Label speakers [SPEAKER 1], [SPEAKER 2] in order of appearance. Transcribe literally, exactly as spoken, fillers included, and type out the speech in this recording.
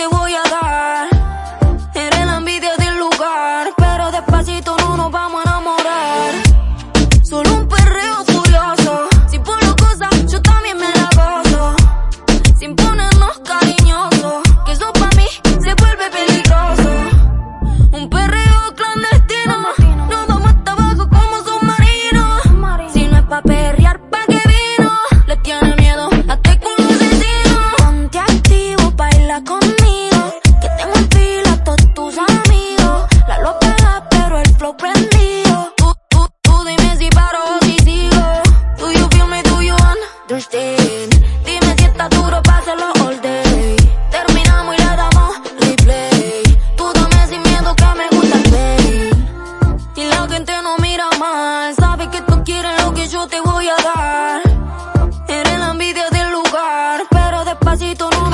[SPEAKER 1] te voy a dar. Eres la envidia del lugar, pero despacito no nos vamos a enamorar. Solo un perreo furioso, si por lo cosa yo también me la gozo. Sin ponernos cariñosos, que eso pa' mí se vuelve peligroso. Un perreo clandestino, nos vamos hasta abajo como submarinos. Si no es pa' perrear, pa' que vino, le tiene miedo a este culo asesino. Ponte activo, baila conmigo, que tengo en fila todos tus amigos. La lo pega, pero el flow prendido. Tú, tú, tú dime si paro o si sigo. Do you feel me, do you understand? Dime si está duro pa' hacerlo all day. Terminamos y le damos replay. Tú dame sin miedo que me gusta el pain. Y la gente no mira mal, sabe que tú quieres lo que yo te voy a dar. Eres la envidia del lugar, pero despacito no